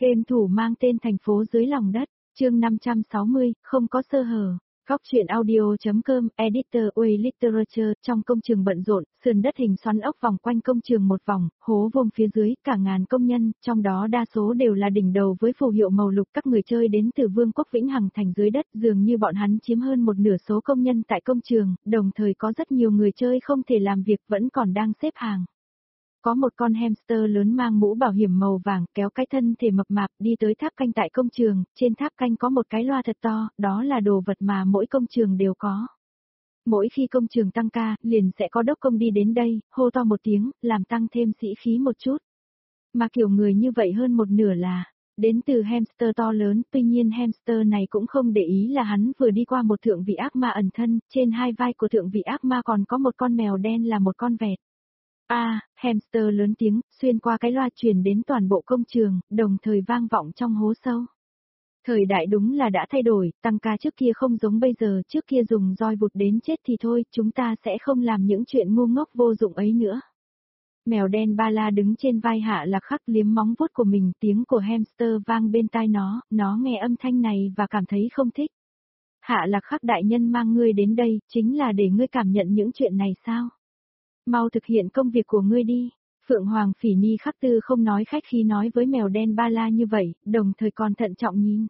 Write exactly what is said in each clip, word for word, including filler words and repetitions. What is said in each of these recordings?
Game thủ mang tên Thành phố dưới lòng đất, chương năm trăm sáu mươi, không có sơ hở. Góc truyện audio.com, editor Way Literature, trong công trường bận rộn, sườn đất hình xoắn ốc vòng quanh công trường một vòng, hố vuông phía dưới, cả ngàn công nhân, trong đó đa số đều là đỉnh đầu với phù hiệu màu lục, các người chơi đến từ Vương quốc Vĩnh Hằng thành dưới đất, dường như bọn hắn chiếm hơn một nửa số công nhân tại công trường, đồng thời có rất nhiều người chơi không thể làm việc vẫn còn đang xếp hàng. Có một con hamster lớn mang mũ bảo hiểm màu vàng, kéo cái thân thể mập mạp đi tới tháp canh tại công trường, trên tháp canh có một cái loa thật to, đó là đồ vật mà mỗi công trường đều có. Mỗi khi công trường tăng ca, liền sẽ có đốc công đi đến đây, hô to một tiếng, làm tăng thêm sĩ khí một chút. Mà kiểu người như vậy hơn một nửa là đến từ hamster to lớn, tuy nhiên hamster này cũng không để ý là hắn vừa đi qua một thượng vị ác ma ẩn thân, trên hai vai của thượng vị ác ma còn có một con mèo đen là một con vẹt. A, à, hamster lớn tiếng, xuyên qua cái loa truyền đến toàn bộ công trường, đồng thời vang vọng trong hố sâu. Thời đại đúng là đã thay đổi, tăng ca trước kia không giống bây giờ, trước kia dùng roi vụt đến chết thì thôi, chúng ta sẽ không làm những chuyện ngu ngốc vô dụng ấy nữa. Mèo đen ba la đứng trên vai Hạ Lạc Khắc liếm móng vuốt của mình, tiếng của hamster vang bên tai nó, nó nghe âm thanh này và cảm thấy không thích. Hạ Lạc Khắc đại nhân mang ngươi đến đây, chính là để ngươi cảm nhận những chuyện này sao? Mau thực hiện công việc của ngươi đi. Phượng Hoàng Phỉ Ni Khắc Tư không nói khách khí nói với mèo đen ba la như vậy, đồng thời còn thận trọng nhìn.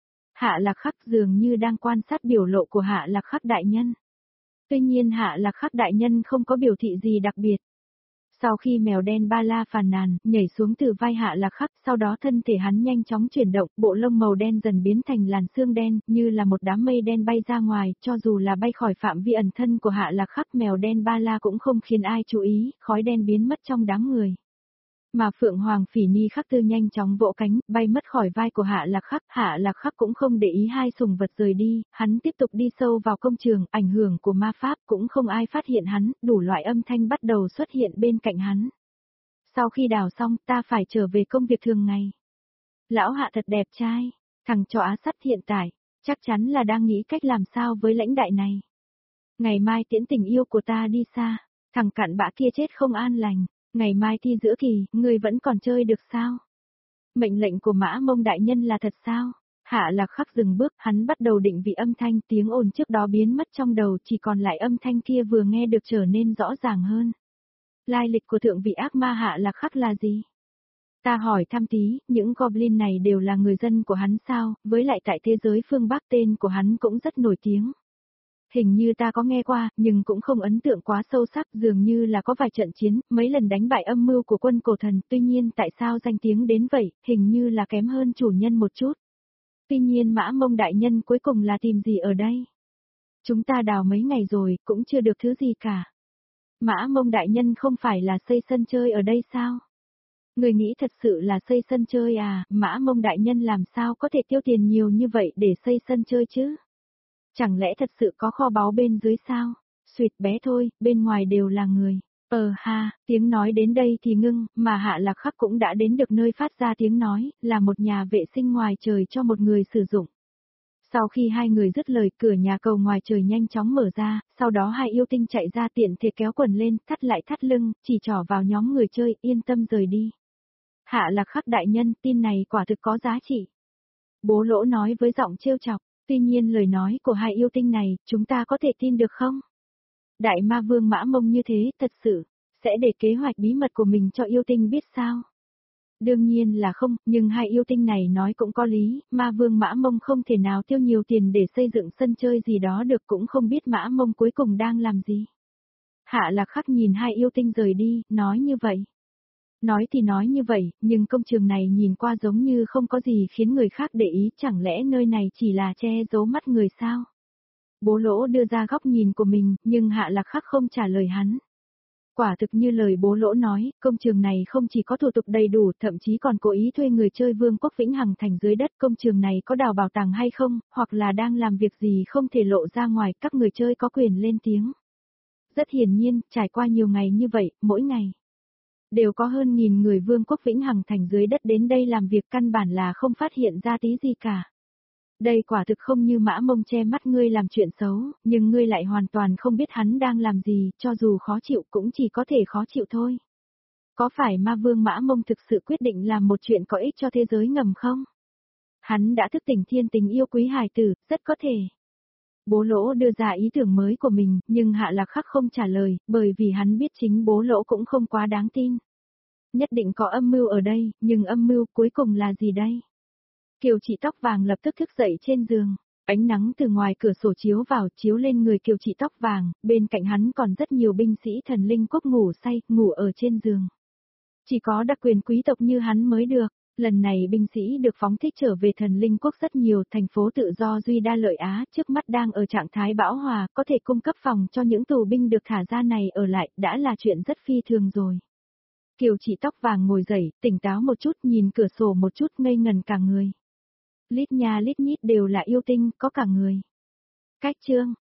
Hạ Lạc Khắc dường như đang quan sát biểu lộ của Hạ Lạc Khắc đại nhân. Tuy nhiên Hạ Lạc Khắc đại nhân không có biểu thị gì đặc biệt. Sau khi mèo đen ba la phàn nàn, nhảy xuống từ vai Hạ Lạc Khắc, sau đó thân thể hắn nhanh chóng chuyển động, bộ lông màu đen dần biến thành làn xương đen, như là một đám mây đen bay ra ngoài, cho dù là bay khỏi phạm vi ẩn thân của Hạ Lạc Khắc, mèo đen ba la cũng không khiến ai chú ý, khói đen biến mất trong đám người. Mà Phượng Hoàng Phỉ Ni Khắc Tư nhanh chóng vỗ cánh, bay mất khỏi vai của Hạ Lạc Khắc, Hạ Lạc Khắc cũng không để ý hai sùng vật rời đi, hắn tiếp tục đi sâu vào công trường, ảnh hưởng của ma pháp cũng không ai phát hiện hắn, đủ loại âm thanh bắt đầu xuất hiện bên cạnh hắn. Sau khi đào xong, ta phải trở về công việc thường ngày. Lão Hạ thật đẹp trai, thằng chó Á Sắt hiện tại, chắc chắn là đang nghĩ cách làm sao với lãnh đại này. Ngày mai tiễn tình yêu của ta đi xa, thằng cặn bã kia chết không an lành. Ngày mai thi giữa kỳ, ngươi vẫn còn chơi được sao? Mệnh lệnh của Mã Mông đại nhân là thật sao? Hạ Lạc Khắc dừng bước, hắn bắt đầu định vị âm thanh, tiếng ồn trước đó biến mất trong đầu, chỉ còn lại âm thanh kia vừa nghe được trở nên rõ ràng hơn. Lai lịch của thượng vị ác ma Hạ Lạc Khắc là gì? Ta hỏi thăm tí, những goblin này đều là người dân của hắn sao, với lại tại thế giới phương Bắc tên của hắn cũng rất nổi tiếng. Hình như ta có nghe qua, nhưng cũng không ấn tượng quá sâu sắc, dường như là có vài trận chiến, mấy lần đánh bại âm mưu của quân cổ thần, tuy nhiên tại sao danh tiếng đến vậy, hình như là kém hơn chủ nhân một chút. Tuy nhiên Mã Mông đại nhân cuối cùng là tìm gì ở đây? Chúng ta đào mấy ngày rồi, cũng chưa được thứ gì cả. Mã Mông đại nhân không phải là xây sân chơi ở đây sao? Người nghĩ thật sự là xây sân chơi à, Mã Mông đại nhân làm sao có thể tiêu tiền nhiều như vậy để xây sân chơi chứ? Chẳng lẽ thật sự có kho báu bên dưới sao? Xuyệt bé thôi, bên ngoài đều là người. Ờ ha, tiếng nói đến đây thì ngưng, mà Hạ Lạc Khắc cũng đã đến được nơi phát ra tiếng nói, là một nhà vệ sinh ngoài trời cho một người sử dụng. Sau khi hai người dứt lời, cửa nhà cầu ngoài trời nhanh chóng mở ra, sau đó hai yêu tinh chạy ra tiện thể kéo quần lên, thắt lại thắt lưng, chỉ trỏ vào nhóm người chơi, yên tâm rời đi. Hạ Lạc Khắc đại nhân, tin này quả thực có giá trị. Bố Lỗ nói với giọng trêu chọc. Tuy nhiên lời nói của hai yêu tinh này, chúng ta có thể tin được không? Đại ma vương Mã Mông như thế, thật sự, sẽ để kế hoạch bí mật của mình cho yêu tinh biết sao? Đương nhiên là không, nhưng hai yêu tinh này nói cũng có lý, ma vương Mã Mông không thể nào tiêu nhiều tiền để xây dựng sân chơi gì đó được, cũng không biết Mã Mông cuối cùng đang làm gì. Hạ Lạc Khắc nhìn hai yêu tinh rời đi, nói như vậy. Nói thì nói như vậy, nhưng công trường này nhìn qua giống như không có gì khiến người khác để ý, chẳng lẽ nơi này chỉ là che giấu mắt người sao? Bố Lỗ đưa ra góc nhìn của mình, nhưng Hạ Lạc Khắc không trả lời hắn. Quả thực như lời Bố Lỗ nói, công trường này không chỉ có thủ tục đầy đủ, thậm chí còn cố ý thuê người chơi Vương quốc Vĩnh Hằng thành dưới đất. Công trường này có đào bảo tàng hay không, hoặc là đang làm việc gì không thể lộ ra ngoài, các người chơi có quyền lên tiếng. Rất hiển nhiên, trải qua nhiều ngày như vậy, mỗi ngày đều có hơn nghìn người Vương quốc Vĩnh Hằng thành dưới đất đến đây làm việc, căn bản là không phát hiện ra tí gì cả. Đây quả thực không như Mã Mông che mắt ngươi làm chuyện xấu, nhưng ngươi lại hoàn toàn không biết hắn đang làm gì, cho dù khó chịu cũng chỉ có thể khó chịu thôi. Có phải ma vương Mã Mông thực sự quyết định làm một chuyện có ích cho thế giới ngầm không? Hắn đã thức tỉnh thiên tình yêu quý hài tử, rất có thể. Bố Lỗ đưa ra ý tưởng mới của mình, nhưng Hạ Lạc Khắc không trả lời, bởi vì hắn biết chính bố Lỗ cũng không quá đáng tin. Nhất định có âm mưu ở đây, nhưng âm mưu cuối cùng là gì đây? Kiều Chị tóc vàng lập tức thức dậy trên giường. Ánh nắng từ ngoài cửa sổ chiếu vào, chiếu lên người Kiều Chị tóc vàng, bên cạnh hắn còn rất nhiều binh sĩ thần linh quốc ngủ say, ngủ ở trên giường. Chỉ có đặc quyền quý tộc như hắn mới được. Lần này binh sĩ được phóng thích trở về thần linh quốc rất nhiều, thành phố tự do Duy Đa Lợi Á trước mắt đang ở trạng thái bão hòa, có thể cung cấp phòng cho những tù binh được thả ra này ở lại, đã là chuyện rất phi thường rồi. Kiều Chị tóc vàng ngồi dậy, tỉnh táo một chút, nhìn cửa sổ một chút, ngây ngần cả người. Lít nha lít nhít đều là yêu tinh, có cả người. Cách chương